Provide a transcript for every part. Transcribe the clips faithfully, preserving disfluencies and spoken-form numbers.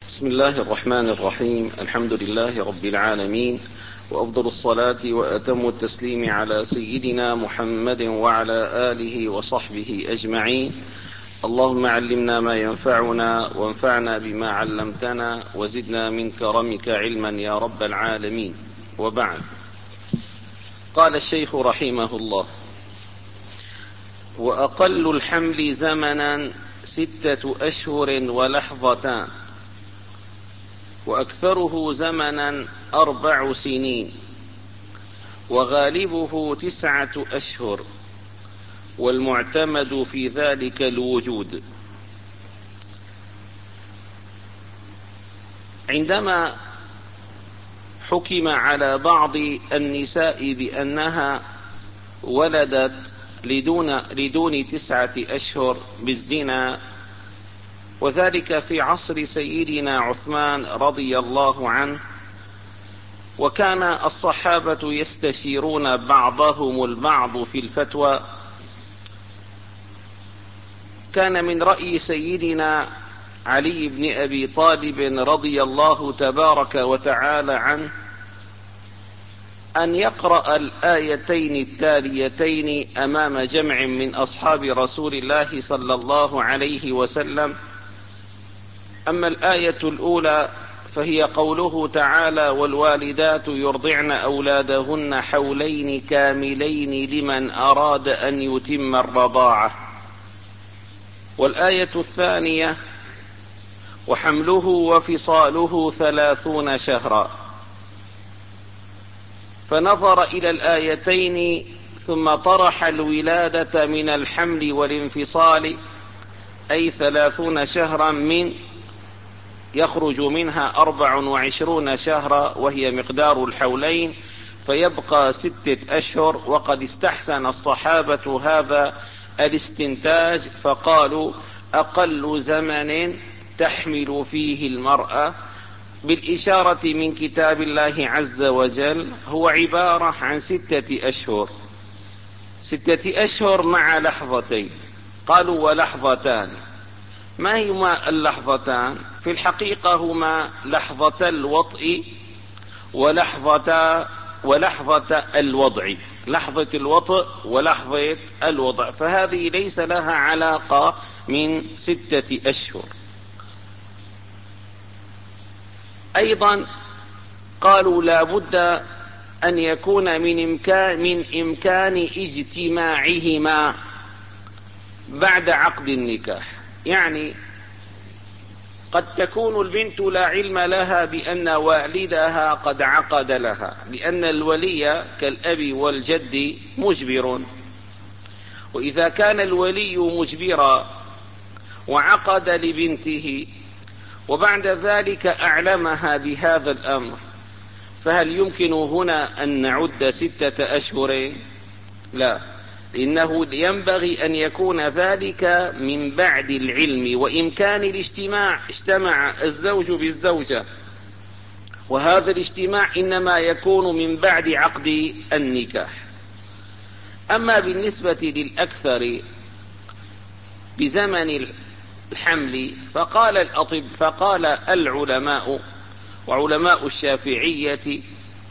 بسم الله الرحمن الرحيم. الحمد لله رب العالمين، وأفضل الصلاة وأتم التسليم على سيدنا محمد وعلى آله وصحبه أجمعين. اللهم علمنا ما ينفعنا وانفعنا بما علمتنا وزدنا من كرمك علما يا رب العالمين. وبعد، قال الشيخ رحمه الله: وأقل الحمل زمنا ستة أشهر ولحظتان، وأكثره زمنا أربع سنين، وغالبه تسعة أشهر، والمعتمد في ذلك الوجود. عندما حكم على بعض النساء بأنها ولدت لدون, لدون تسعة أشهر بالزنا، وذلك في عصر سيدنا عثمان رضي الله عنه، وكان الصحابة يستشيرون بعضهم البعض في الفتوى، كان من رأي سيدنا علي بن أبي طالب رضي الله تبارك وتعالى عنه أن يقرأ الآيتين التاليتين أمام جمع من أصحاب رسول الله صلى الله عليه وسلم. أما الآية الأولى فهي قوله تعالى: والوالدات يرضعن أولادهن حولين كاملين لمن أراد أن يتم الرضاعة. والآية الثانية: وحمله وفصاله ثلاثون شهرا. فنظر إلى الآيتين ثم طرح الولادة من الحمل والانفصال، أي ثلاثون شهرا من يخرج منها أربع وعشرون شهرا وهي مقدار الحولين، فيبقى ستة أشهر. وقد استحسن الصحابة هذا الاستنتاج فقالوا: أقل زمن تحمل فيه المرأة بالإشارة من كتاب الله عز وجل هو عبارة عن ستة أشهر. ستة أشهر مع لحظتين. قالوا: ولحظتان. ما هما اللحظتان؟ في الحقيقة هما لحظة الوطء ولحظة ولحظة الوضع، لحظة الوطء ولحظة الوضع، فهذه ليس لها علاقة من ستة أشهر. أيضا قالوا: لا بد أن يكون من إمكان, من إمكان اجتماعهما بعد عقد النكاح. يعني قد تكون البنت لا علم لها بأن والدها قد عقد لها، لأن الولي كالأب والجد مجبر، وإذا كان الولي مجبرا وعقد لبنته وبعد ذلك أعلمها بهذا الأمر، فهل يمكن هنا أن نعد ستة أشهر؟ لا، لأنه ينبغي أن يكون ذلك من بعد العلم وإمكان الاجتماع. اجتمع الزوج بالزوجة، وهذا الاجتماع إنما يكون من بعد عقد النكاح. أما بالنسبة للأكثر بزمن الحمل فقال الأطب فقال العلماء وعلماء الشافعية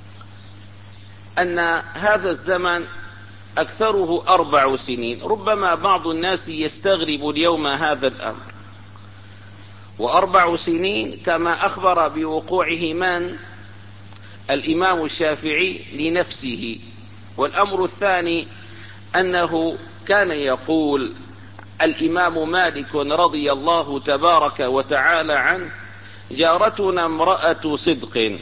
أن هذا الزمن أكثره أربع سنين. ربما بعض الناس يستغرب اليوم هذا الأمر، وأربع سنين كما أخبر بوقوعه من؟ الإمام الشافعي لنفسه. والأمر الثاني أنه كان يقول الإمام مالك رضي الله تبارك وتعالى عنه: جارتنا امرأة صدق.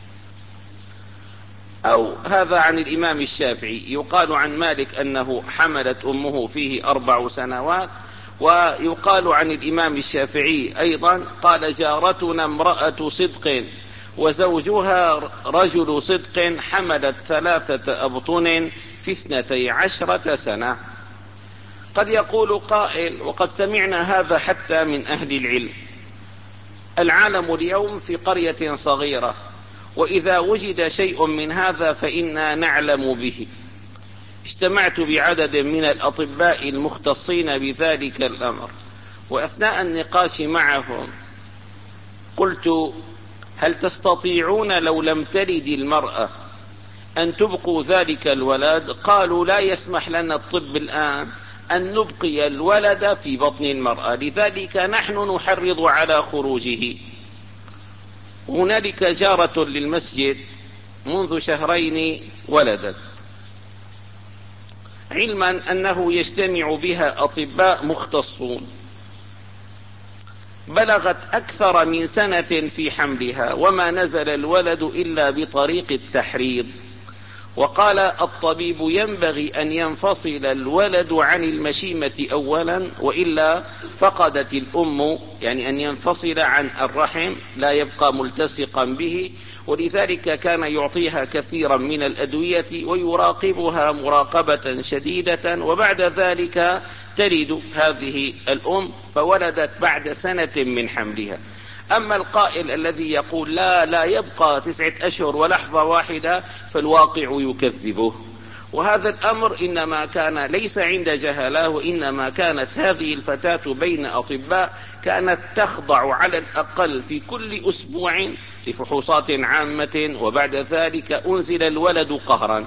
أو هذا عن الإمام الشافعي. يقال عن مالك أنه حملت أمه فيه أربع سنوات، ويقال عن الإمام الشافعي أيضا قال: جارتنا امرأة صدق وزوجها رجل صدق حملت ثلاثة أبطن في اثنتي عشرة سنة. قد يقول قائل: وقد سمعنا هذا حتى من أهل العلم. العالم اليوم في قرية صغيرة، وإذا وجد شيء من هذا فإنا نعلم به. اجتمعت بعدد من الأطباء المختصين بذلك الأمر، وأثناء النقاش معهم قلت: هل تستطيعون لو لم تلد المرأة أن تبقوا ذلك الولد؟ قالوا: لا يسمح لنا الطب الآن أن نبقي الولد في بطن المرأة، لذلك نحن نحرض على خروجه. هنالك جارة للمسجد منذ شهرين ولدت، علما أنه يجتمع بها أطباء مختصون، بلغت أكثر من سنة في حملها وما نزل الولد إلا بطريق التحريض. وقال الطبيب: ينبغي أن ينفصل الولد عن المشيمة أولا، وإلا فقدت الأم، يعني أن ينفصل عن الرحم لا يبقى ملتصقا به. ولذلك كان يعطيها كثيرا من الأدوية ويراقبها مراقبة شديدة، وبعد ذلك تلد هذه الأم، فولدت بعد سنة من حملها. أما القائل الذي يقول لا لا يبقى تسعة أشهر ولحظة واحدة، فالواقع يكذبه. وهذا الأمر إنما كان ليس عند جهالة، وإنما كانت هذه الفتاة بين أطباء كانت تخضع على الأقل في كل أسبوع لفحوصات عامة، وبعد ذلك أنزل الولد قهرا،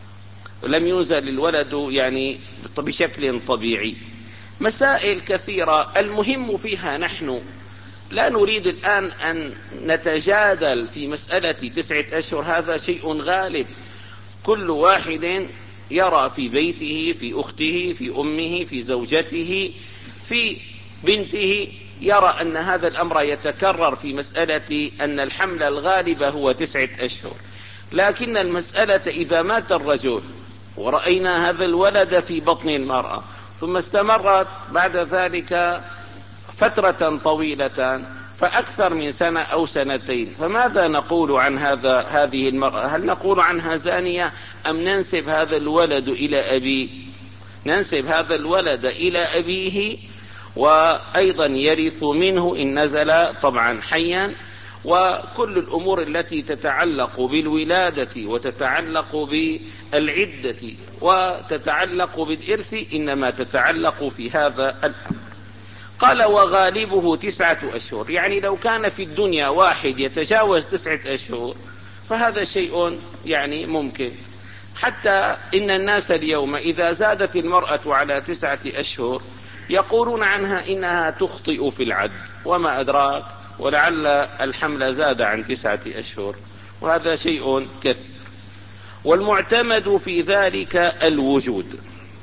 لم ينزل الولد يعني بشكل طبيعي. مسائل كثيرة المهم فيها نحن لا نريد الآن أن نتجادل في مسألة تسعة أشهر، هذا شيء غالب. كل واحد يرى في بيته، في أخته، في أمه، في زوجته، في بنته، يرى أن هذا الأمر يتكرر في مسألة أن الحمل الغالب هو تسعة أشهر. لكن المسألة إذا مات الرجل ورأينا هذا الولد في بطن المرأة ثم استمرت بعد ذلك فترة طويلة فأكثر من سنة أو سنتين، فماذا نقول عن هذا هذه المرأة؟ هل نقول عنها زانية أم ننسب هذا الولد إلى أبيه؟ ننسب هذا الولد إلى أبيه، وأيضا يرث منه إن نزل طبعا حيا. وكل الأمور التي تتعلق بالولادة وتتعلق بالعدة وتتعلق بالإرث إنما تتعلق في هذا الأمر. قال: وغالبه تسعة أشهر، يعني لو كان في الدنيا واحد يتجاوز تسعة أشهر فهذا شيء يعني ممكن. حتى إن الناس اليوم إذا زادت المرأة على تسعة أشهر يقولون عنها إنها تخطئ في العد، وما أدراك، ولعل الحمل زاد عن تسعة أشهر، وهذا شيء كثير. والمعتمد في ذلك الوجود.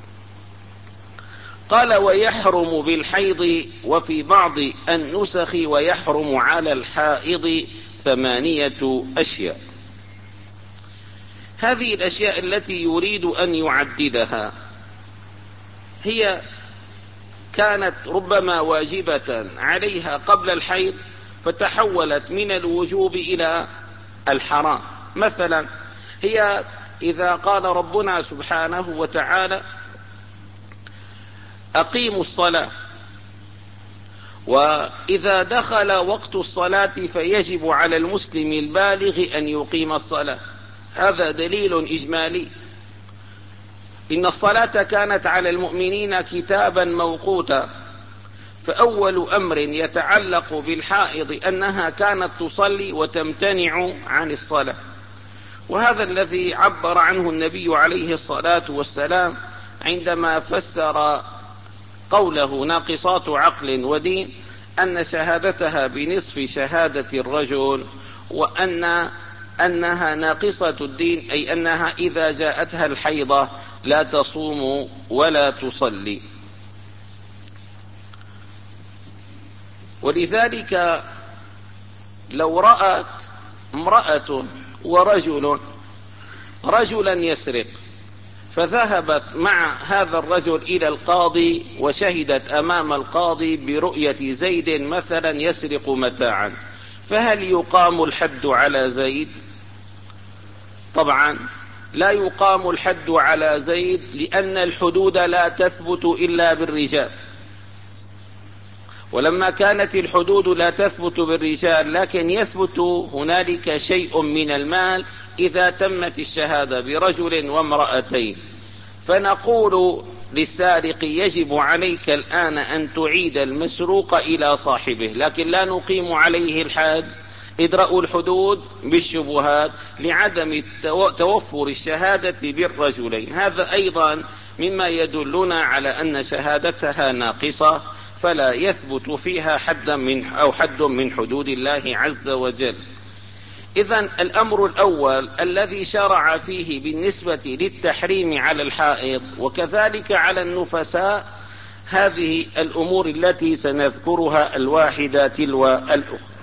قال: ويحرم بالحيض وفي بعض النسخ ويحرم على الحائض ثمانية أشياء. هذه الأشياء التي يريد أن يعددها هي كانت ربما واجبة عليها قبل الحيض فتحولت من الوجوب إلى الحرام. مثلا هي إذا قال ربنا سبحانه وتعالى: أقيموا الصلاة، وإذا دخل وقت الصلاة فيجب على المسلم البالغ أن يقيم الصلاة، هذا دليل إجمالي. إن الصلاة كانت على المؤمنين كتابا موقوتا، فأول أمر يتعلق بالحائض أنها كانت تصلي وتمتنع عن الصلاة، وهذا الذي عبر عنه النبي عليه الصلاة والسلام عندما فسر قوله ناقصات عقل ودين أن شهادتها بنصف شهادة الرجل، وأن أنها ناقصة الدين، أي أنها إذا جاءتها الحيضة لا تصوم ولا تصلي. ولذلك لو رأت امرأة ورجل رجلا يسرق فذهبت مع هذا الرجل إلى القاضي وشهدت أمام القاضي برؤية زيد مثلا يسرق متاعا، فهل يقام الحد على زيد؟ طبعا لا يقام الحد على زيد، لأن الحدود لا تثبت إلا بالرجال. ولما كانت الحدود لا تثبت بالرجال لكن يثبت هنالك شيء من المال إذا تمت الشهادة برجل وامرأتين، فنقول للسارق يجب عليك الآن أن تعيد المسروق إلى صاحبه، لكن لا نقيم عليه الحد. ادرأوا الحدود بالشبهات لعدم توفر الشهادة بالرجلين. هذا أيضا مما يدلنا على أن شهادتها ناقصة، فلا يثبت فيها حد من أو حد من حدود الله عز وجل. إذن الأمر الأول الذي شرع فيه بالنسبة للتحريم على الحائض وكذلك على النفساء هذه الأمور التي سنذكرها الواحدة تلو الأخرى.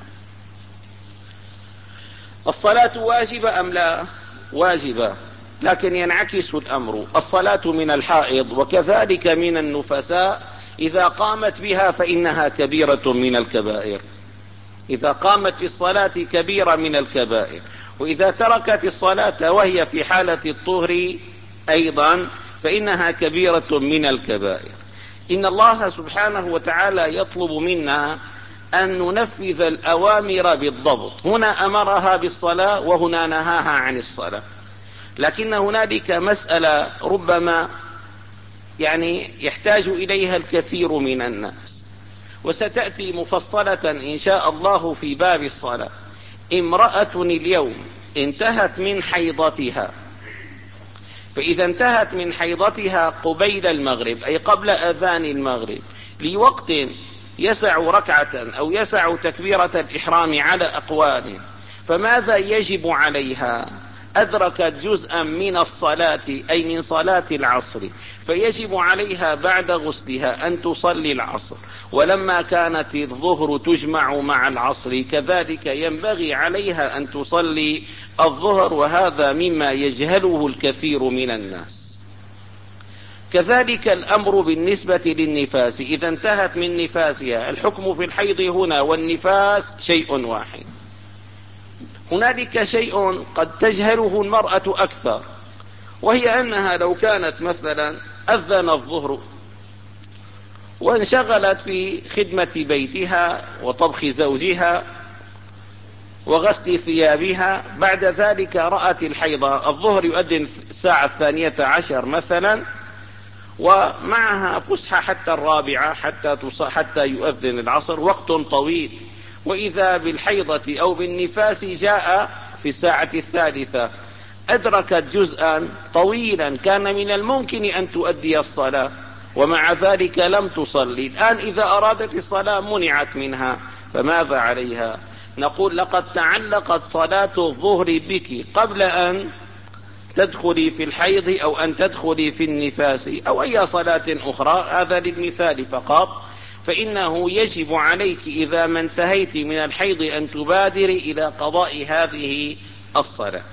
الصلاة واجبة أم لا؟ واجبة، لكن ينعكس الأمر. الصلاة من الحائض وكذلك من النفساء إذا قامت بها فإنها كبيرة من الكبائر. إذا قامت بالصلاة كبيرة من الكبائر، وإذا تركت الصلاة وهي في حالة الطهر أيضا فإنها كبيرة من الكبائر. إن الله سبحانه وتعالى يطلب منا أن ننفذ الأوامر بالضبط. هنا أمرها بالصلاة وهنا نهاها عن الصلاة، لكن هنالك مسألة ربما يعني يحتاج إليها الكثير من الناس، وستأتي مفصلة إن شاء الله في باب الصلاة. امرأة اليوم انتهت من حيضتها، فإذا انتهت من حيضتها قبيل المغرب أي قبل أذان المغرب لوقت يسع ركعة أو يسع تكبيرة الإحرام على أقوال، فماذا يجب عليها؟ أدركت جزءا من الصلاة أي من صلاة العصر، فيجب عليها بعد غسلها أن تصلي العصر. ولما كانت الظهر تجمع مع العصر كذلك ينبغي عليها أن تصلي الظهر، وهذا مما يجهله الكثير من الناس. كذلك الأمر بالنسبة للنفاس، إذا انتهت من نفاسها. الحكم في الحيض هنا والنفاس شيء واحد. هنالك شيء قد تجهله المرأة أكثر، وهي أنها لو كانت مثلا أذن الظهر وانشغلت في خدمة بيتها وطبخ زوجها وغسل ثيابها، بعد ذلك رأت الحيضة، الظهر يؤذن الساعة الثانية عشر مثلا، ومعها فسحة حتى الرابعة حتى, حتى يؤذن العصر، وقت طويل، وإذا بالحيضة أو بالنفاس جاء في الساعة الثالثة، أدركت جزءا طويلا كان من الممكن أن تؤدي الصلاة، ومع ذلك لم تصلي. الآن إذا أرادت الصلاة منعت منها، فماذا عليها؟ نقول لقد تعلقت صلاة الظهر بك قبل أن تدخلي في الحيض أو أن تدخلي في النفاس أو أي صلاة أخرى، هذا للمثال فقط. فإنه يجب عليك إذا ما انتهيت من الحيض أن تبادري إلى قضاء هذه الصلاة.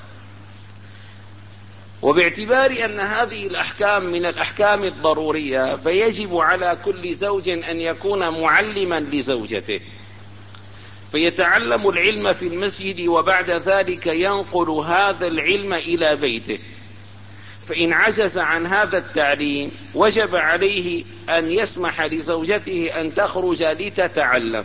وباعتبار أن هذه الأحكام من الأحكام الضرورية، فيجب على كل زوج أن يكون معلما لزوجته، فيتعلم العلم في المسجد وبعد ذلك ينقل هذا العلم إلى بيته. فإن عجز عن هذا التعليم وجب عليه أن يسمح لزوجته أن تخرج لتتعلم.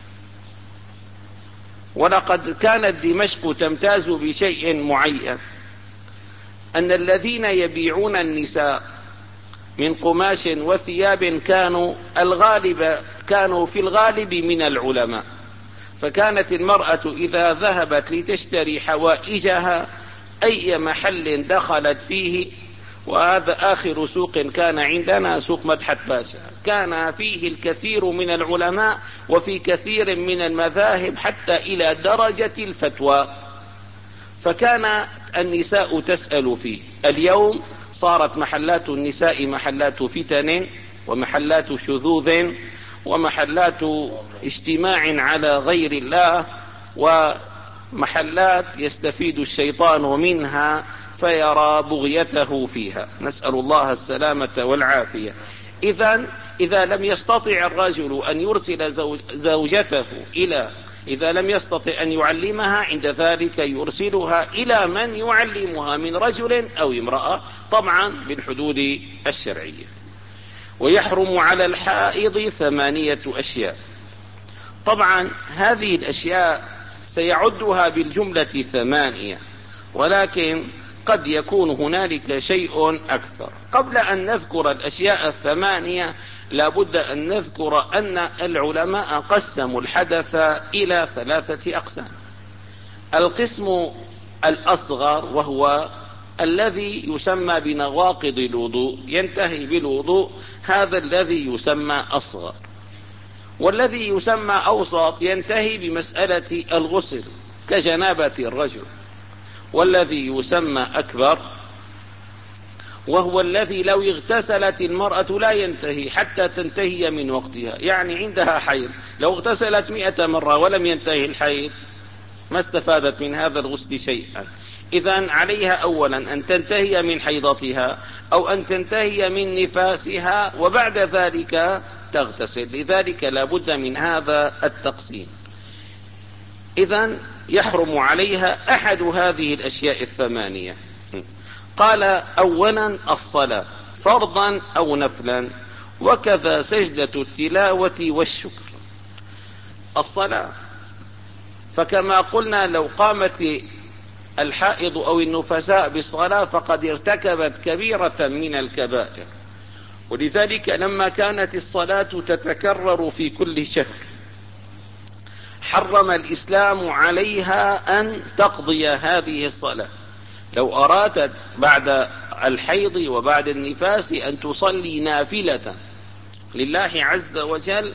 ولقد كانت دمشق تمتاز بشيء معين، أن الذين يبيعون النساء من قماش وثياب كانوا الغالب كانوا في الغالب من العلماء، فكانت المرأة إذا ذهبت لتشتري حوائجها أي محل دخلت فيه، وهذا آخر سوق كان عندنا سوق مدحت باشا، كان فيه الكثير من العلماء وفي كثير من المذاهب حتى إلى درجة الفتوى، فكان النساء تسأل فيه. اليوم صارت محلات النساء محلات فتن ومحلات شذوذ ومحلات اجتماع على غير الله، ومحلات يستفيد الشيطان منها فيرى بغيته فيها، نسأل الله السلامة والعافية. إذن إذا لم يستطع الرجل أن يرسل زوجته إلى إذا لم يستطع أن يعلمها، عند ذلك يرسلها إلى من يعلمها من رجل أو امرأة، طبعا بالحدود الشرعية. ويحرم على الحائض ثمانية أشياء. طبعا هذه الأشياء سيعدها بالجملة ثمانية، ولكن قد يكون هنالك شيء أكثر. قبل أن نذكر الأشياء الثمانية لابد أن نذكر أن العلماء قسموا الحدث إلى ثلاثة أقسام. القسم الأصغر وهو الذي يسمى بنواقض الوضوء، ينتهي بالوضوء، هذا الذي يسمى أصغر. والذي يسمى أوسط ينتهي بمسألة الغسل كجنابة الرجل. والذي يسمى أكبر وهو الذي لو اغتسلت المرأة لا ينتهي حتى تنتهي من وقتها، يعني عندها حيض لو اغتسلت مئة مرة ولم ينتهي الحيض ما استفادت من هذا الغسل شيئا. إذن عليها أولا أن تنتهي من حيضتها أو أن تنتهي من نفاسها وبعد ذلك تغتسل، لذلك لا بد من هذا التقسيم. إذن يحرم عليها أحد هذه الأشياء الثمانية. قال أولا الصلاة فرضا أو نفلا، وكذا سجدة التلاوة والشكر. الصلاة فكما قلنا لو قامت الحائض أو النفساء بالصلاة فقد ارتكبت كبيرة من الكبائر، ولذلك لما كانت الصلاة تتكرر في كل شهر حرم الإسلام عليها أن تقضي هذه الصلاة. لو أرادت بعد الحيض وبعد النفاس أن تصلي نافلة لله عز وجل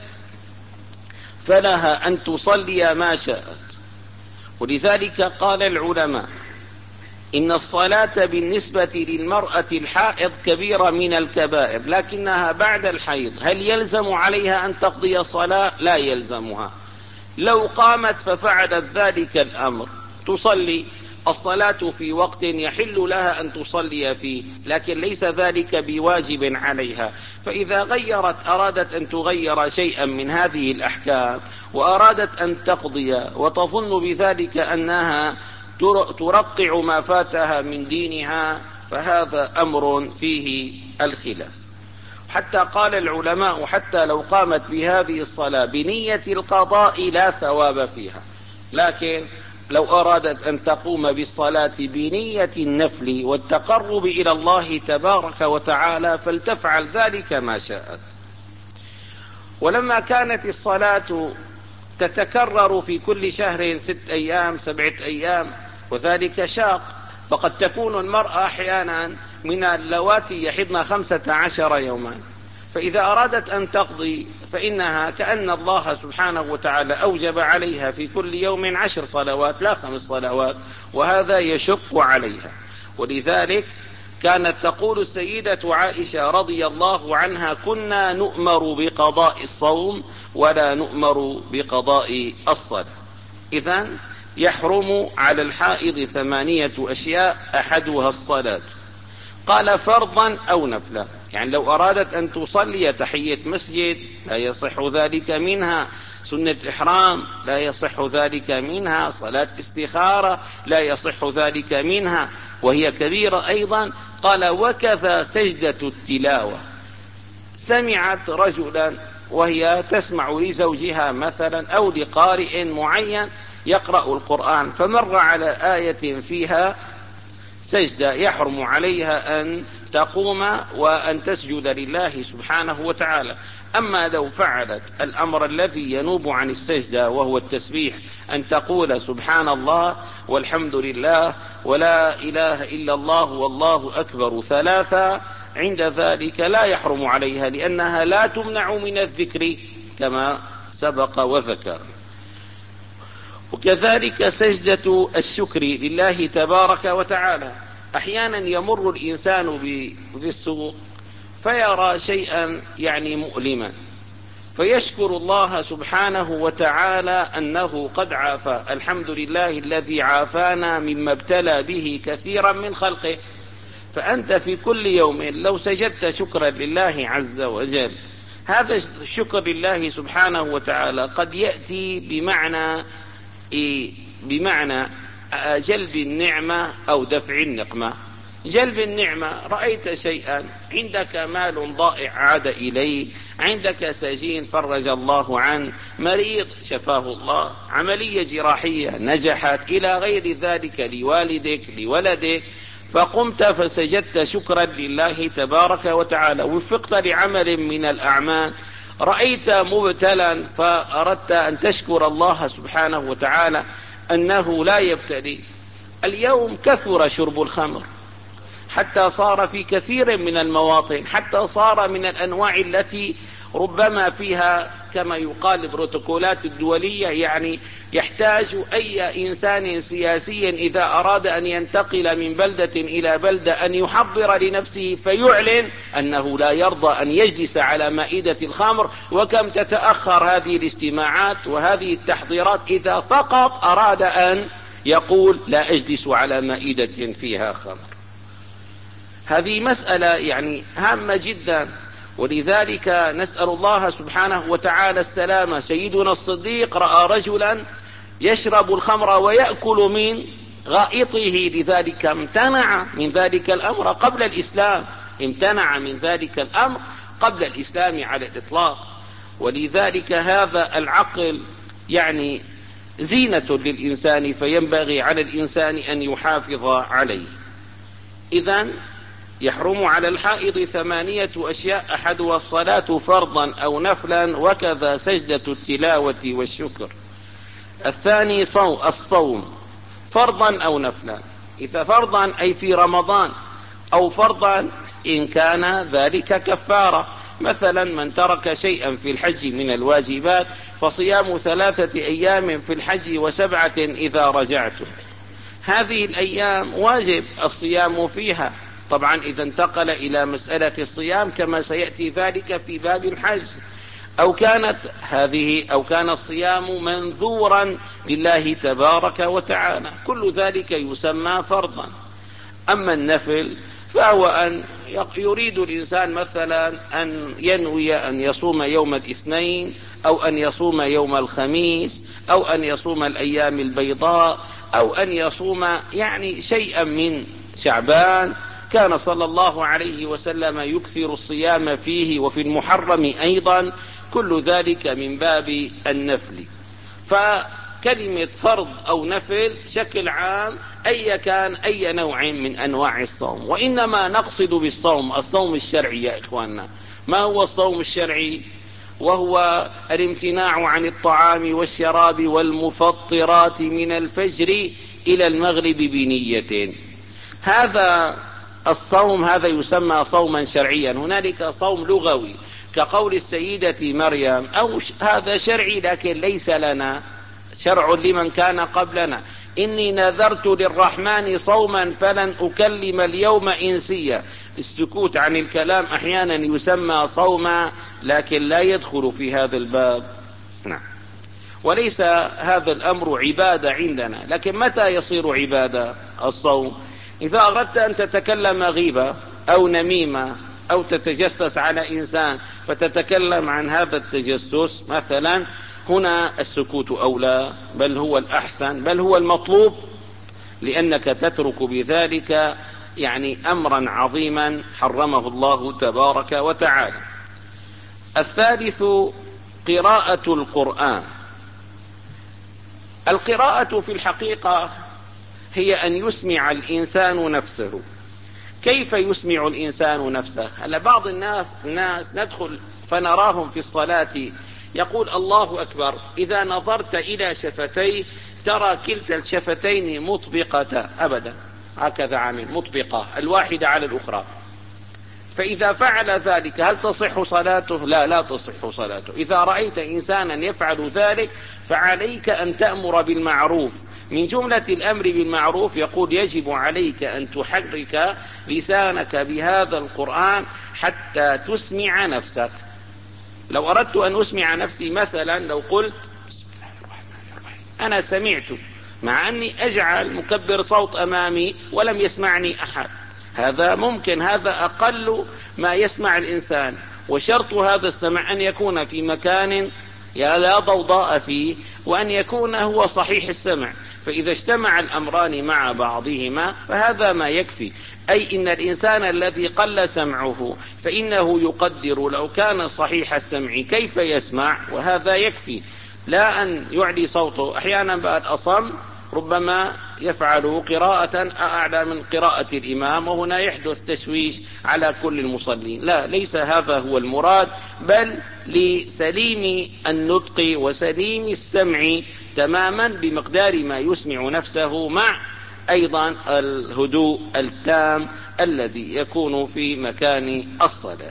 فلها أن تصلي ما شاءت. ولذلك قال العلماء إن الصلاة بالنسبة للمرأة الحائض كبيرة من الكبائر، لكنها بعد الحيض هل يلزم عليها أن تقضي الصلاة؟ لا يلزمها. لو قامت ففعلت ذلك الأمر تصلي الصلاة في وقت يحل لها أن تصلي فيه، لكن ليس ذلك بواجب عليها. فإذا غيرت أرادت أن تغير شيئا من هذه الأحكام وأرادت أن تقضي وتظن بذلك أنها ترقع ما فاتها من دينها فهذا أمر فيه الخلاف. حتى قال العلماء حتى لو قامت بهذه الصلاة بنية القضاء لا ثواب فيها، لكن لو أرادت أن تقوم بالصلاة بنية النفل والتقرب إلى الله تبارك وتعالى فلتفعل ذلك ما شاءت. ولما كانت الصلاة تتكرر في كل شهر ست أيام سبعة أيام وذلك شاق، فقد تكون المرأة أحيانا من اللواتي يحضن خمسة عشر يوما، فإذا أرادت أن تقضي فإنها كأن الله سبحانه وتعالى أوجب عليها في كل يوم عشر صلوات لا خمس صلوات، وهذا يشق عليها. ولذلك كانت تقول السيدة عائشة رضي الله عنها كنا نؤمر بقضاء الصوم ولا نؤمر بقضاء الصلاة. إذن يحرم على الحائض ثمانية أشياء أحدها الصلاة. قال فرضا أو نفلا، يعني لو أرادت أن تصلي تحية مسجد لا يصح ذلك منها، سنة إحرام لا يصح ذلك منها، صلاة استخارة لا يصح ذلك منها وهي كبيرة أيضا. قال وكذا سجدة التلاوة، سمعت رجلا وهي تسمع لزوجها مثلا أو لقارئ معين يقرأ القرآن فمر على آية فيها سجدة يحرم عليها أن تقوم وأن تسجد لله سبحانه وتعالى. أما لو فعلت الأمر الذي ينوب عن السجدة وهو التسبيح أن تقول سبحان الله والحمد لله ولا إله إلا الله والله أكبر ثلاثة، عند ذلك لا يحرم عليها لأنها لا تمنع من الذكر كما سبق وذكر. وكذلك سجدة الشكر لله تبارك وتعالى، أحيانا يمر الإنسان بالسوق فيرى شيئا يعني مؤلما فيشكر الله سبحانه وتعالى أنه قد عافى، الحمد لله الذي عافانا مما ابتلى به كثيرا من خلقه. فأنت في كل يوم لو سجدت شكرا لله عز وجل، هذا الشكر لله سبحانه وتعالى قد يأتي بمعنى بمعنى جلب النعمة أو دفع النقمة. جلب النعمة رأيت شيئا، عندك مال ضائع عاد إليه، عندك سجين فرج الله عنه، مريض شفاه الله، عملية جراحية نجحت، إلى غير ذلك لوالدك لولدك، فقمت فسجدت شكرا لله تبارك وتعالى، وفقت لعمل من الأعمال، رأيت مبتلا فأردت أن تشكر الله سبحانه وتعالى أنه لا يبتلي. اليوم كثر شرب الخمر حتى صار في كثير من المواطن، حتى صار من الأنواع التي ربما فيها كما يقال البروتوكولات الدولية، يعني يحتاج أي إنسان سياسي إذا أراد أن ينتقل من بلدة إلى بلدة أن يحضر لنفسه فيعلن أنه لا يرضى أن يجلس على مائدة الخمر. وكم تتأخر هذه الاجتماعات وهذه التحضيرات إذا فقط أراد أن يقول لا أجلس على مائدة فيها خمر. هذه مسألة يعني هامة جدا، ولذلك نسأل الله سبحانه وتعالى السلامة. سيدنا الصديق رأى رجلا يشرب الخمر ويأكل من غائطه، لذلك امتنع من ذلك الأمر قبل الإسلام، امتنع من ذلك الأمر قبل الإسلام على الإطلاق. ولذلك هذا العقل يعني زينة للإنسان، فينبغي على الإنسان أن يحافظ عليه. إذن يحرم على الحائض ثمانية أشياء، أحدها الصلاة فرضا أو نفلا، وكذا سجدة التلاوة والشكر. الثاني صوم الصوم فرضا أو نفلا، إذا فرضا أي في رمضان، أو فرضا إن كان ذلك كفارة. مثلا من ترك شيئا في الحج من الواجبات فصيام ثلاثة أيام في الحج وسبعة إذا رجعتم. هذه الأيام واجب الصيام فيها، طبعا إذا انتقل إلى مسألة الصيام كما سيأتي ذلك في باب الحج، أو كانت هذه أو كان الصيام منذورا لله تبارك وتعالى، كل ذلك يسمى فرضا. أما النفل فهو أن يريد الإنسان مثلا أن ينوي أن يصوم يوم الاثنين، أو أن يصوم يوم الخميس، أو أن يصوم الأيام البيضاء، أو أن يصوم يعني شيئا من شعبان. كان صلى الله عليه وسلم يكثر الصيام فيه، وفي المحرم أيضا، كل ذلك من باب النفل. فكلمة فرض أو نفل شكل عام أي كان أي نوع من أنواع الصوم، وإنما نقصد بالصوم الصوم الشرعي يا إخواننا. ما هو الصوم الشرعي؟ وهو الامتناع عن الطعام والشراب والمفطرات من الفجر إلى المغرب بنية. هذا الصوم هذا يسمى صوما شرعيا. هنالك صوم لغوي كقول السيدة مريم، أو هذا شرعي لكن ليس لنا، شرع لمن كان قبلنا. إني نذرت للرحمن صوما فلن أكلم اليوم إنسيا. السكوت عن الكلام أحيانا يسمى صوما، لكن لا يدخل في هذا الباب. نعم. وليس هذا الأمر عبادة عندنا. لكن متى يصير عبادة الصوم؟ إذا أردت أن تتكلم غيبة أو نميمة أو تتجسس على إنسان فتتكلم عن هذا التجسس مثلا، هنا السكوت أولى، بل هو الأحسن، بل هو المطلوب، لأنك تترك بذلك يعني أمرا عظيما حرمه الله تبارك وتعالى. الثالث قراءة القرآن. القراءة في الحقيقة هي أن يسمع الإنسان نفسه. كيف يسمع الإنسان نفسه؟ هلا بعض الناس, الناس ندخل فنراهم في الصلاة يقول الله أكبر، إذا نظرت إلى شفتيه ترى كلتا الشفتين مطبقة أبدا، هكذا عامل مطبقة الواحدة على الأخرى. فإذا فعل ذلك هل تصح صلاته؟ لا لا تصح صلاته. إذا رأيت إنسانا يفعل ذلك فعليك أن تأمر بالمعروف. من جملة الأمر بالمعروف يقول يجب عليك أن تحرك لسانك بهذا القرآن حتى تسمع نفسك. لو أردت أن أسمع نفسي مثلا لو قلت بسم الله الرحمن الرحيم أنا سمعت، مع أني أجعل مكبر صوت أمامي ولم يسمعني أحد، هذا ممكن، هذا أقل ما يسمع الإنسان. وشرط هذا السمع أن يكون في مكان لا ضوضاء فيه، وأن يكون هو صحيح السمع. فإذا اجتمع الأمران مع بعضهما فهذا ما يكفي. أي إن الإنسان الذي قل سمعه فإنه يقدر لو كان صحيح السمع كيف يسمع، وهذا يكفي، لا أن يعلي صوته. أحيانا بقى الأصم ربما يفعل قراءة أعلى من قراءة الإمام، وهنا يحدث تشويش على كل المصلين. لا، ليس هذا هو المراد، بل لسليم النطق وسليم السمع تماما بمقدار ما يسمع نفسه، مع أيضا الهدوء التام الذي يكون في مكان الصلاة.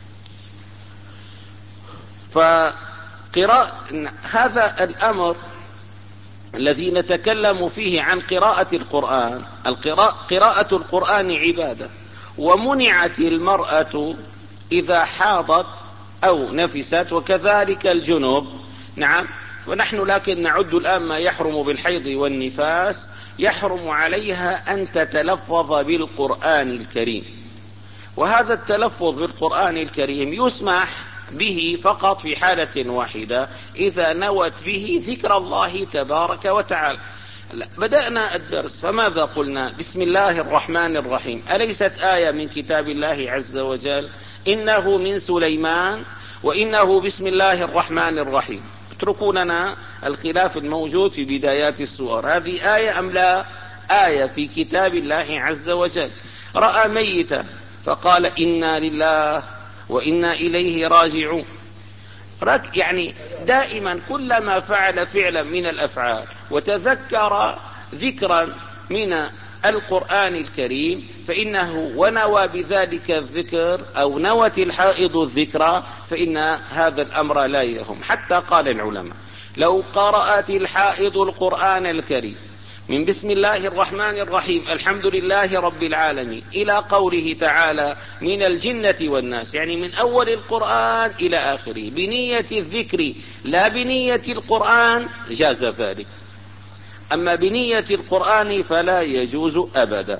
فقراءة هذا الأمر الذي نتكلم فيه عن قراءة القرآن، قراءة القرآن عبادة، ومنعت المرأة إذا حاضت أو نفست، وكذلك الجنوب. نعم، ونحن لكن نعد الآن ما يحرم بالحيض والنفاس. يحرم عليها أن تتلفظ بالقرآن الكريم، وهذا التلفظ بالقرآن الكريم يسمح به فقط في حالة واحدة، إذا نوت به ذكر الله تبارك وتعالى. بدأنا الدرس فماذا قلنا؟ بسم الله الرحمن الرحيم، أليست آية من كتاب الله عز وجل؟ إنه من سليمان وإنه بسم الله الرحمن الرحيم. اتركوا لنا الخلاف الموجود في بدايات السور، هذه آية أم لا آية في كتاب الله عز وجل؟ رأى ميتا فقال إنا لله وإنا إليه راجعون. يعني دائما كلما فعل فعلا من الأفعال وتذكر ذكرا من القرآن الكريم فإنه ونوى بذلك الذكر، أو نوت الحائض الذكرى، فإن هذا الأمر لا يهم. حتى قال العلماء لو قرأت الحائض القرآن الكريم من بسم الله الرحمن الرحيم الحمد لله رب العالمين إلى قوله تعالى من الجنة والناس، يعني من أول القرآن إلى آخره، بنية الذكر لا بنية القرآن، جاز ذلك. أما بنية القرآن فلا يجوز أبدا.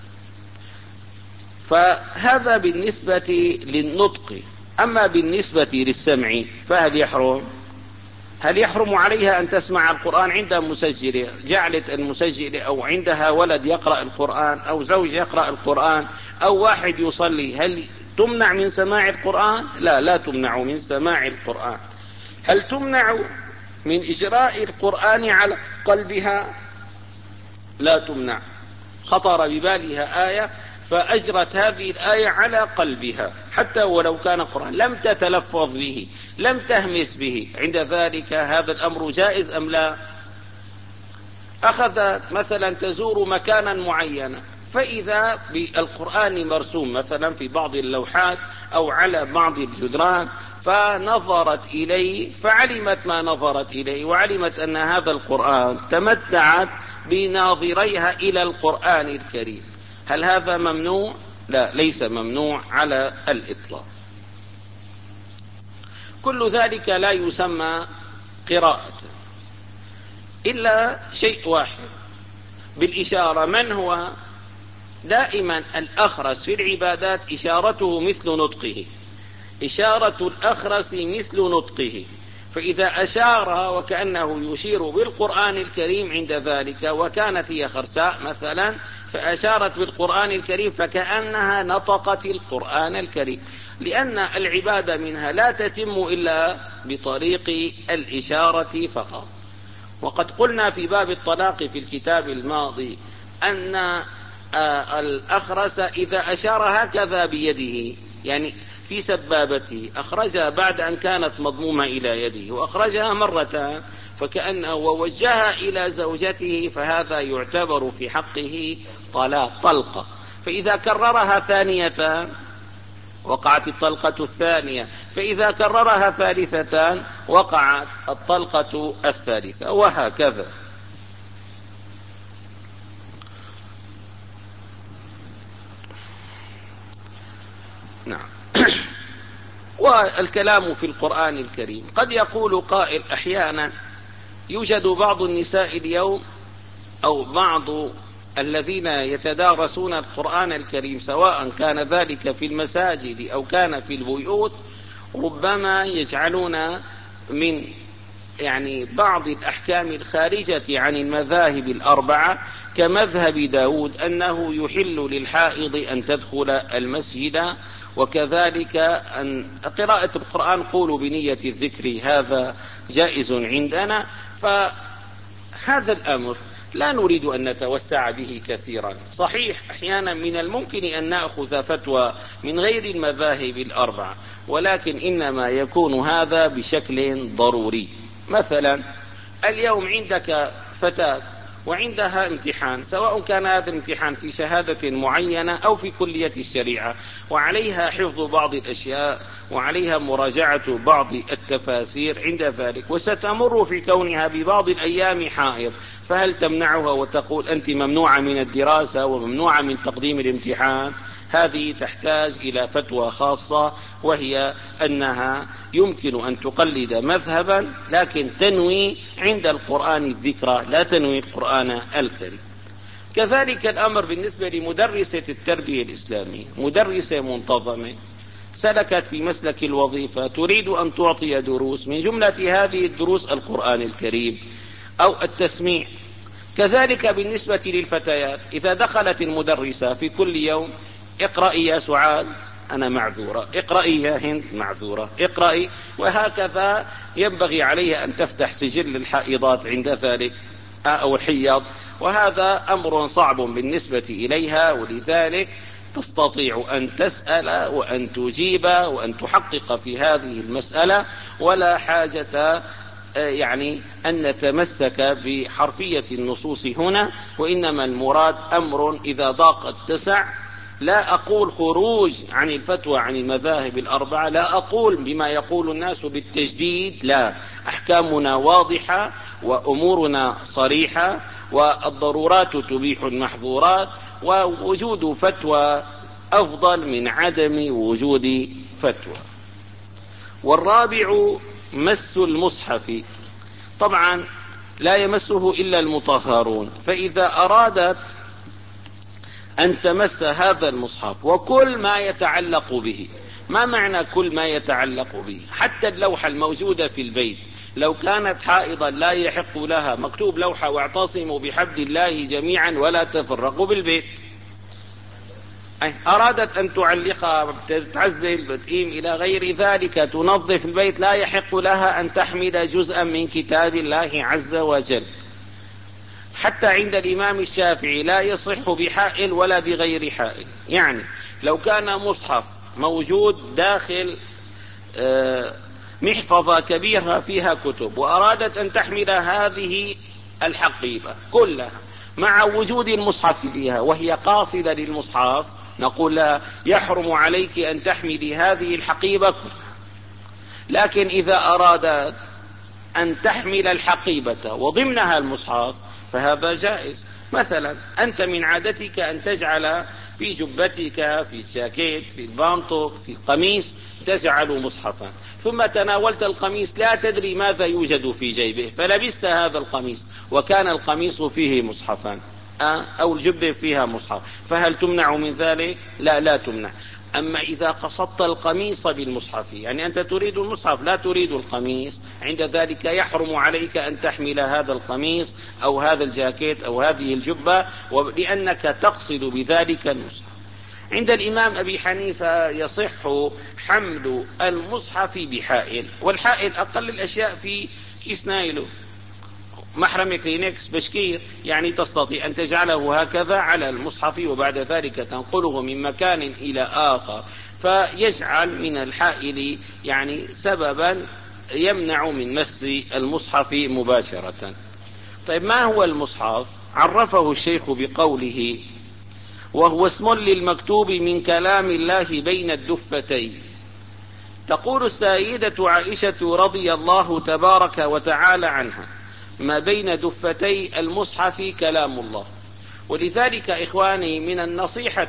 فهذا بالنسبة للنطق. أما بالنسبة للسمع فهل يحرم؟ هل يحرم عليها أن تسمع القرآن عند مسجل، جعلت المسجل أو عندها ولد يقرأ القرآن أو زوج يقرأ القرآن أو واحد يصلي، هل تمنع من سماع القرآن؟ لا، لا تمنع من سماع القرآن. هل تمنع من إجراء القرآن على قلبها؟ لا تمنع. خطر ببالها آية فأجرت هذه الآية على قلبها حتى ولو كان قرآن، لم تتلفظ به، لم تهمس به، عند ذلك هذا الأمر جائز أم لا؟ أخذت مثلا تزور مكانا معينا فإذا بالقرآن مرسوم مثلا في بعض اللوحات أو على بعض الجدران، فنظرت إليه فعلمت ما نظرت إليه وعلمت أن هذا القرآن، تمتعت بناظريها إلى القرآن الكريم. هل هذا ممنوع؟ لا، ليس ممنوع على الإطلاق. كل ذلك لا يسمى قراءة إلا شيء واحد بالإشارة. من هو دائما الأخرس في العبادات إشارته مثل نطقه، إشارة الأخرس مثل نطقه، فإذا أشار وكأنه يشير بالقرآن الكريم عند ذلك، وكانت هي خرساء مثلا فأشارت بالقرآن الكريم فكأنها نطقت القرآن الكريم، لأن العبادة منها لا تتم إلا بطريق الإشارة فقط. وقد قلنا في باب الطلاق في الكتاب الماضي أن الأخرس إذا أشار هكذا بيده، يعني في سبابته، أخرجها بعد أن كانت مضمومة إلى يده وأخرجها مرة فكأنه ووجهها إلى زوجته، فهذا يعتبر في حقه طلاق طلقة. فإذا كررها ثانية وقعت الطلقة الثانية، فإذا كررها ثالثة وقعت الطلقة الثالثة، وهكذا. نعم. والكلام في القرآن الكريم، قد يقول قائل أحيانا يوجد بعض النساء اليوم أو بعض الذين يتدارسون القرآن الكريم سواء كان ذلك في المساجد أو كان في البيوت، ربما يجعلون من يعني بعض الأحكام الخارجة عن المذاهب الأربعة كمذهب داود أنه يحل للحائض أن تدخل المسجد، وكذلك أن قراءة القرآن قولوا بنية الذكر هذا جائز عندنا. فهذا الأمر لا نريد أن نتوسع به كثيرا. صحيح أحيانا من الممكن أن نأخذ فتوى من غير المذاهب الأربعة، ولكن إنما يكون هذا بشكل ضروري. مثلا اليوم عندك فتاة وعندها امتحان، سواء كان هذا الامتحان في شهادة معينة أو في كلية الشريعة، وعليها حفظ بعض الأشياء وعليها مراجعة بعض التفاسير عند ذلك، وستمر في كونها ببعض الأيام حائض، فهل تمنعها وتقول أنت ممنوعة من الدراسة وممنوعة من تقديم الامتحان؟ هذه تحتاج إلى فتوى خاصة، وهي أنها يمكن أن تقلد مذهبا لكن تنوي عند القرآن الذكرى، لا تنوي القرآن الكريم. كذلك الأمر بالنسبة لمدرسة التربية الإسلامية، مدرسة منتظمة سلكت في مسلك الوظيفة، تريد أن تعطي دروس، من جملة هذه الدروس القرآن الكريم أو التسميع. كذلك بالنسبة للفتيات، إذا دخلت المدرسة في كل يوم اقرأي يا سعاد أنا معذورة، اقرأي يا هند معذورة، اقرأي، وهكذا ينبغي عليها أن تفتح سجل الحائضات عند ذلك أو الحيض، وهذا أمر صعب بالنسبة إليها، ولذلك تستطيع أن تسأل وأن تجيب وأن تحقق في هذه المسألة، ولا حاجة يعني أن نتمسك بحرفية النصوص هنا، وإنما المراد أمر إذا ضاق اتسع. لا أقول خروج عن الفتوى عن المذاهب الأربعة، لا أقول بما يقول الناس بالتجديد، لا، أحكامنا واضحة وأمورنا صريحة، والضرورات تبيح المحظورات، ووجود فتوى أفضل من عدم وجود فتوى. والرابع مس المصحف، طبعا لا يمسه إلا المطهرون، فإذا أرادت أن تمس هذا المصحف وكل ما يتعلق به، ما معنى كل ما يتعلق به؟ حتى اللوحة الموجودة في البيت لو كانت حائضا لا يحق لها، مكتوب لوحة واعتصموا بحبل الله جميعا ولا تفرقوا بالبيت، أرادت أن تعلقها، تعزل، بتقيم إلى غير ذلك، تنظف البيت، لا يحق لها أن تحمل جزءا من كتاب الله عز وجل. حتى عند الإمام الشافعي لا يصح بحائل ولا بغير حائل، يعني لو كان مصحف موجود داخل محفظة كبيرة فيها كتب، وأرادت أن تحمل هذه الحقيبة كلها مع وجود المصحف فيها وهي قاصدة للمصحف، نقول لها يحرم عليك أن تحملي هذه الحقيبة كلها. لكن إذا أرادت أن تحمل الحقيبة وضمنها المصحف فهذا جائز. مثلا أنت من عادتك أن تجعل في جبتك، في الجاكيت، في البانطو، في القميص، تجعل مصحفا، ثم تناولت القميص لا تدري ماذا يوجد في جيبه، فلبست هذا القميص وكان القميص فيه مصحفا أو الجبة فيها مصحف، فهل تمنع من ذلك؟ لا، لا تمنع. أما إذا قصدت القميص بالمصحف، يعني أنت تريد المصحف لا تريد القميص، عند ذلك يحرم عليك أن تحمل هذا القميص أو هذا الجاكيت أو هذه الجبة، لأنك تقصد بذلك المصحف. عند الإمام أبي حنيفة يصح حمل المصحف بحائل، والحائل أقل الأشياء في كيس نايلو، محرم كلينكس، بشكير، يعني تستطيع أن تجعله هكذا على المصحف وبعد ذلك تنقله من مكان إلى آخر، فيجعل من الحائل يعني سببا يمنع من مس المصحف مباشرة. طيب ما هو المصحف؟ عرفه الشيخ بقوله: وهو اسم للمكتوب من كلام الله بين الدفتين. تقول السيدة عائشة رضي الله تبارك وتعالى عنها: ما بين دفتي المصحف كلام الله. ولذلك إخواني من النصيحة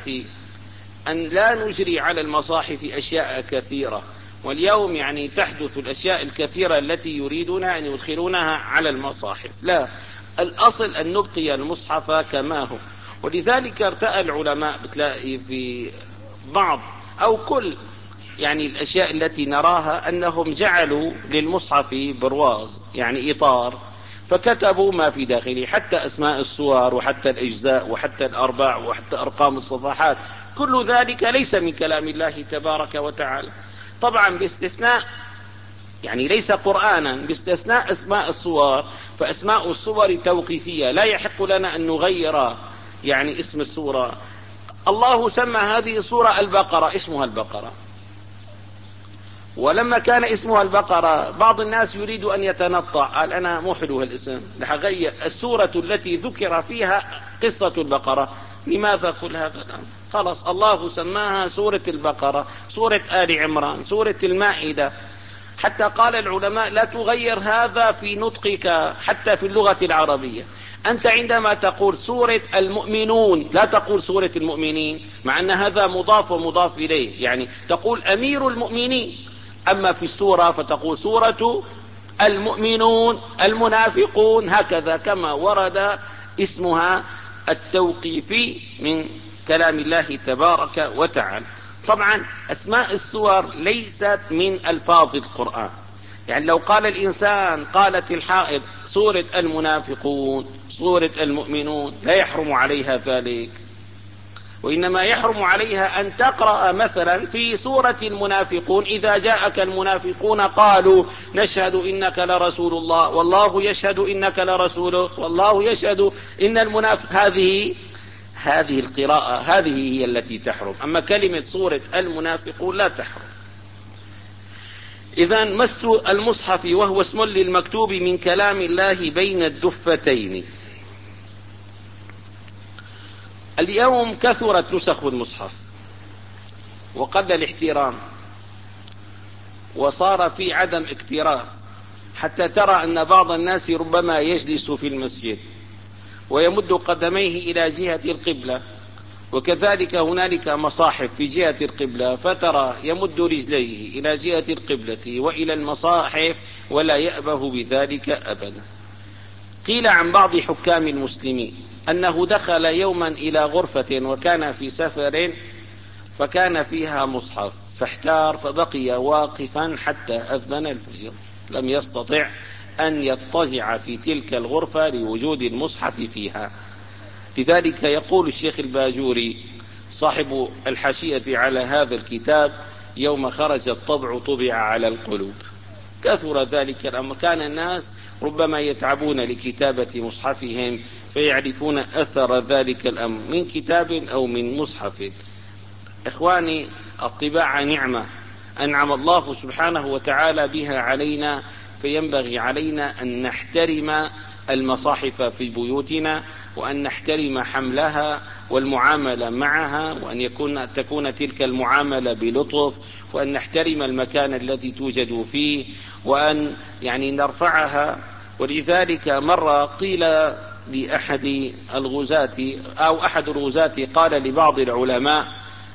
أن لا نجري على المصاحف أشياء كثيرة، واليوم يعني تحدث الأشياء الكثيرة التي يريدون أن يدخلونها على المصاحف، لا، الأصل أن نبقي المصحف كما هو. ولذلك ارتأى العلماء، بتلاقي في بعض أو كل يعني الأشياء التي نراها أنهم جعلوا للمصحف برواز، يعني إطار، فكتبوا ما في داخله، حتى أسماء الصور وحتى الأجزاء وحتى الأرباع وحتى أرقام الصفحات، كل ذلك ليس من كلام الله تبارك وتعالى، طبعا باستثناء يعني ليس قرآنا، باستثناء أسماء الصور، فأسماء الصور توقيفية، لا يحق لنا أن نغير يعني اسم السورة. الله سمى هذه السورة البقرة، اسمها البقرة، ولما كان اسمها البقرة بعض الناس يريد أن يتنطع، قال أنا مو حلو هالاسم، رح أغير السورة التي ذكر فيها قصة البقرة. لماذا كل هذا الأمر؟ خلاص الله سماها سورة البقرة، سورة آل عمران، سورة المائدة. حتى قال العلماء لا تغير هذا في نطقك حتى في اللغة العربية. أنت عندما تقول سورة المؤمنون لا تقول سورة المؤمنين، مع أن هذا مضاف ومضاف إليه، يعني تقول أمير المؤمنين. أما في السورة فتقول سورة المؤمنون، المنافقون، هكذا كما ورد اسمها التوقيفي من كلام الله تبارك وتعالى. طبعا أسماء السور ليست من ألفاظ القرآن، يعني لو قال الإنسان قالت الحائض سورة المنافقون، سورة المؤمنون، لا يحرم عليها ذلك، وإنما يحرم عليها أن تقرأ مثلا في سورة المنافقون إذا جاءك المنافقون قالوا نشهد إنك لرسول الله والله يشهد إنك لرسوله والله يشهد إن المنافق، هذه هذه القراءة هذه هي التي تحرم. أما كلمة سورة المنافقون لا تحرم. إذن مس المصحف وهو اسم للمكتوب من كلام الله بين الدفتين. اليوم كثرت نسخ المصحف وقل الاحترام، وصار في عدم اكتراث، حتى ترى أن بعض الناس ربما يجلس في المسجد ويمد قدميه إلى جهة القبلة، وكذلك هنالك مصاحف في جهة القبلة، فترى يمد رجليه إلى جهة القبلة وإلى المصاحف ولا يأبه بذلك أبدا. قيل عن بعض حكام المسلمين أنه دخل يوما إلى غرفة وكان في سفر فكان فيها مصحف، فاحتار فبقي واقفا حتى أذن الفجر، لم يستطع أن يضطجع في تلك الغرفة لوجود المصحف فيها. لذلك يقول الشيخ الباجوري صاحب الحاشية على هذا الكتاب: يوم خرج الطبع طبع على القلوب. كثر ذلك الأمر، كان الناس ربما يتعبون لكتابة مصحفهم فيعرفون أثر ذلك الأمر من كتاب أو من مصحف. إخواني، الطباعة نعمة أنعم الله سبحانه وتعالى بها علينا، فينبغي علينا أن نحترم المصاحف في بيوتنا، وأن نحترم حملها والمعاملة معها، وأن يكون تكون تلك المعاملة بلطف، وأن نحترم المكان الذي توجد فيه، وأن يعني نرفعها. ولذلك مرة قيل لأحد الغزاة أو أحد الغزاة قال لبعض العلماء: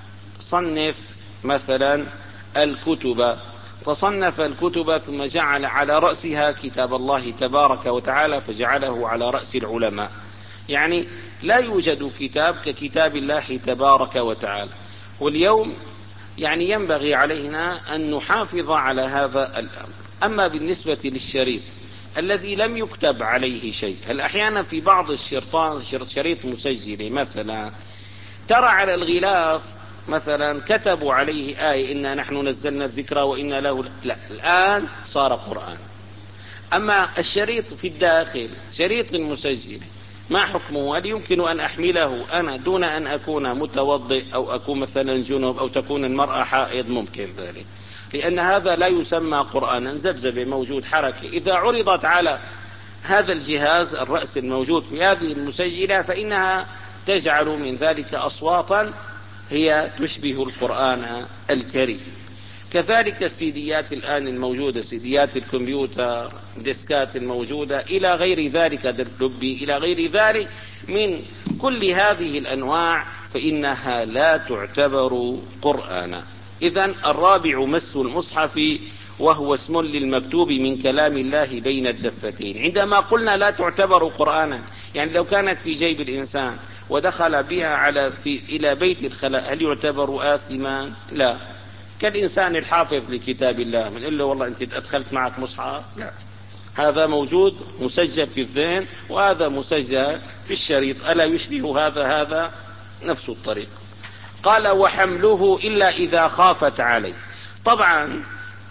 صنف مثلا الكتب، فصنف الكتب ثم جعل على رأسها كتاب الله تبارك وتعالى، فجعله على رأس العلماء. يعني لا يوجد كتاب ككتاب الله تبارك وتعالى. واليوم يعني ينبغي علينا أن نحافظ على هذا الأمر. أما بالنسبة للشريط الذي لم يكتب عليه شيء، هل أحيانا في بعض الشرطان شريط مسجل مثلا ترى على الغلاف مثلا كتبوا عليه آية إنا نحن نزلنا الذكر وإنا له، لا، الآن صار قرآن. أما الشريط في الداخل شريط مسجل ما حكمه؟ هل يمكن أن أحمله أنا دون أن أكون متوضئ أو أكون مثلا جنوب أو تكون المرأة حائض؟ ممكن ذلك، لأن هذا لا يسمى قرآنا، زبزبة موجود حركة. إذا عرضت على هذا الجهاز الرأس الموجود في هذه المسجلة فإنها تجعل من ذلك أصواتا هي تشبه القرآن الكريم. كذلك السيديات الآن الموجودة، سيديات الكمبيوتر، ديسكات الموجودة إلى غير ذلك، دبي إلى غير ذلك من كل هذه الأنواع، فإنها لا تعتبر قرآنا. إذن الرابع مس المصحف وهو اسم للمكتوب من كلام الله بين الدفتين. عندما قلنا لا تعتبر قرآنا، يعني لو كانت في جيب الإنسان ودخل بها على في إلى بيت الخلاء هل يعتبر آثما؟ لا. كالإنسان الحافظ لكتاب الله، من قال له والله أنت أدخلت معك مصحف؟ لا، هذا موجود مسجل في الذهن وهذا مسجل في الشريط، ألا يشبه هذا هذا؟ نفس الطريقة. قال: وحمله إلا إذا خافت عليه. طبعا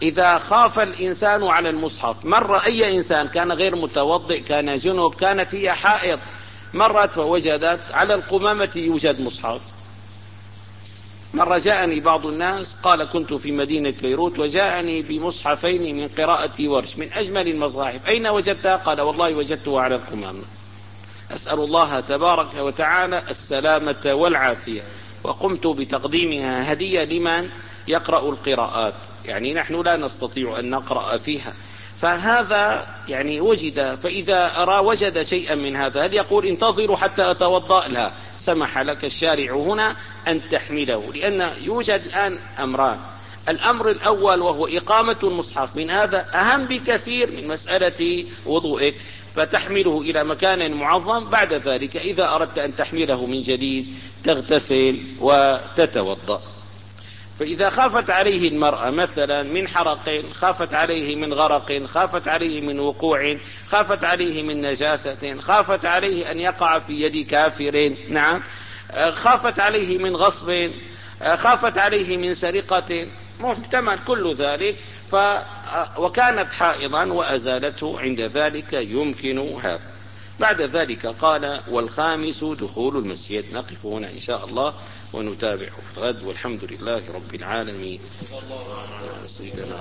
إذا خاف الإنسان على المصحف، مر أي إنسان كان غير متوضئ، كان جنوب، كانت هي حائض، مرت فوجدت على القمامة يوجد مصحف. مرة جاءني بعض الناس قال كنت في مدينة بيروت وجاءني بمصحفين من قراءة ورش من أجمل المصاحف، أين وجدتها؟ قال والله وجدتها على القمامة. أسأل الله تبارك وتعالى السلامة والعافية، وقمت بتقديمها هدية لمن يقرأ القراءات، يعني نحن لا نستطيع أن نقرأ فيها، فهذا يعني وجد. فإذا أرى وجد شيئا من هذا هل يقول انتظروا حتى أتوضأ؟ لا، سمح لك الشارع هنا أن تحمله، لأن يوجد الآن أمران. الأمر الأول وهو إقامة المصحف، من هذا أهم بكثير من مسألة وضوئك، فتحمله إلى مكان معظم. بعد ذلك إذا أردت أن تحمله من جديد تغتسل وتتوضأ. فإذا خافت عليه المرأة مثلا من حرق، خافت عليه من غرق، خافت عليه من وقوع، خافت عليه من نجاسة، خافت عليه أن يقع في يد كافر، نعم، خافت عليه من غصب، خافت عليه من سرقة، محتمل كل ذلك، ف وكانت حائضا وأزالته، عند ذلك يمكن هذا. بعد ذلك قال والخامس دخول المسجد. نقف هنا إن شاء الله ونتابع الغد، والحمد لله رب العالمين. سيدنا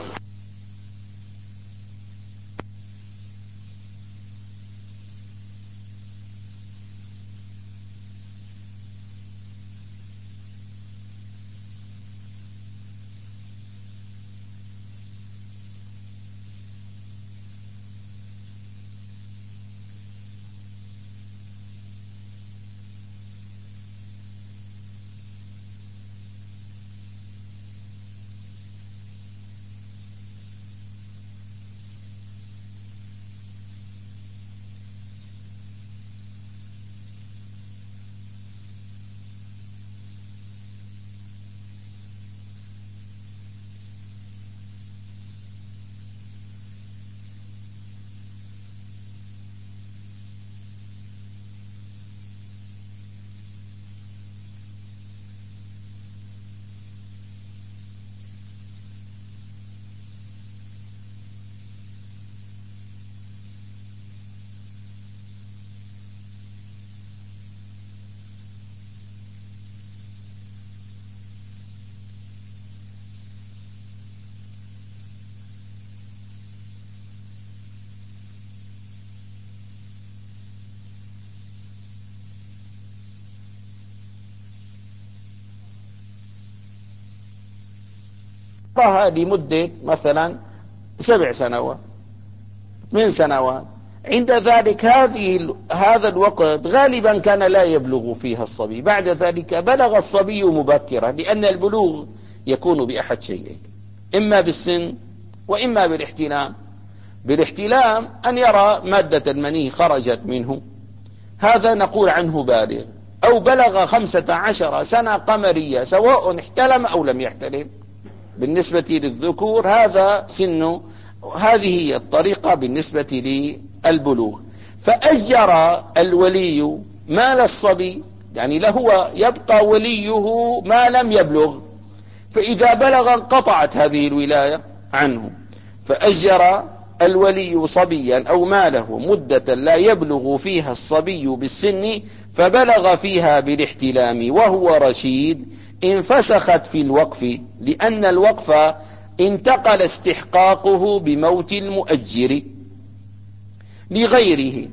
لمدة مثلا سبع سنوات من سنوات، عند ذلك هذه هذا الوقت غالبا كان لا يبلغ فيها الصبي. بعد ذلك بلغ الصبي مبكرا، لأن البلوغ يكون بأحد شيئين، إما بالسن وإما بالاحتلام. بالاحتلام أن يرى مادة المني خرجت منه، هذا نقول عنه بالغ، أو بلغ خمسة عشر سنة قمرية سواء احتلم أو لم يحتلم. بالنسبة للذكور هذا سن، هذه هي الطريقة بالنسبة للبلوغ. فأجر الولي مال الصبي، يعني له يبقى وليه ما لم يبلغ، فإذا بلغ انقطعت هذه الولاية عنه. فأجر الولي صبيا أو ماله مدة لا يبلغ فيها الصبي بالسن، فبلغ فيها بالاحتلام وهو رشيد، انفسخت في الوقف، لأن الوقف انتقل استحقاقه بموت المؤجر لغيره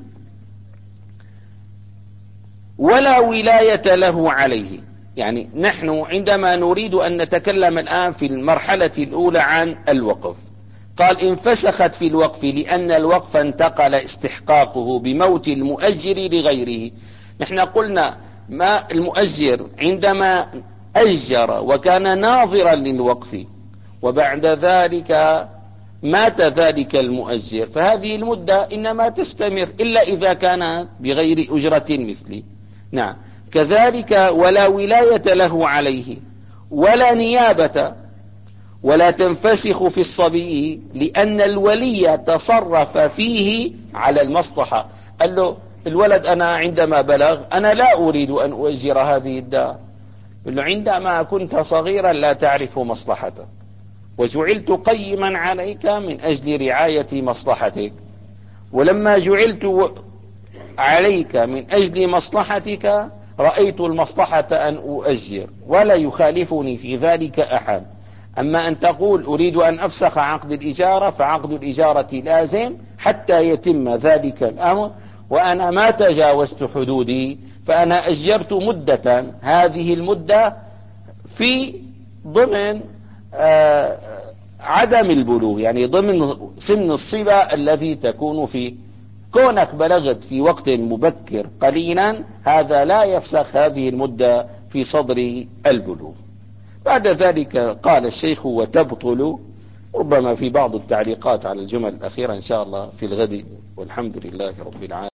ولا ولاية له عليه. يعني نحن عندما نريد أن نتكلم الآن في المرحلة الأولى عن الوقف، قال انفسخت في الوقف لأن الوقف انتقل استحقاقه بموت المؤجر لغيره. نحن قلنا ما المؤجر عندما أجر وكان ناظرا للوقف، وبعد ذلك مات ذلك المؤجر، فهذه المدة إنما تستمر إلا إذا كان بغير أجرة مثلي. نعم، كذلك ولا ولاية له عليه ولا نيابة، ولا تنفسخ في الصبي لأن الولي تصرف فيه على المصلحة. قال له الولد أنا عندما بلغ أنا لا أريد أن أؤجر هذه الدار، قال له عندما كنت صغيرا لا تعرف مصلحته، وجعلت قيما عليك من أجل رعاية مصلحتك، ولما جعلت عليك من أجل مصلحتك رأيت المصلحة أن أؤجر ولا يخالفني في ذلك أحد. أما أن تقول أريد أن أفسخ عقد الإجارة فعقد الإجارة لازم حتى يتم ذلك الأمر، وأنا ما تجاوزت حدودي، فأنا أجرت مدة، هذه المدة في ضمن آه عدم البلوغ، يعني ضمن سن الصبا الذي تكون فيه. كونك بلغت في وقت مبكر قليلا هذا لا يفسخ هذه المدة في صدر البلوغ. بعد ذلك قال الشيخ وتبطل، ربما في بعض التعليقات على الجمل الأخيرة إن شاء الله في الغد، والحمد لله رب العالمين.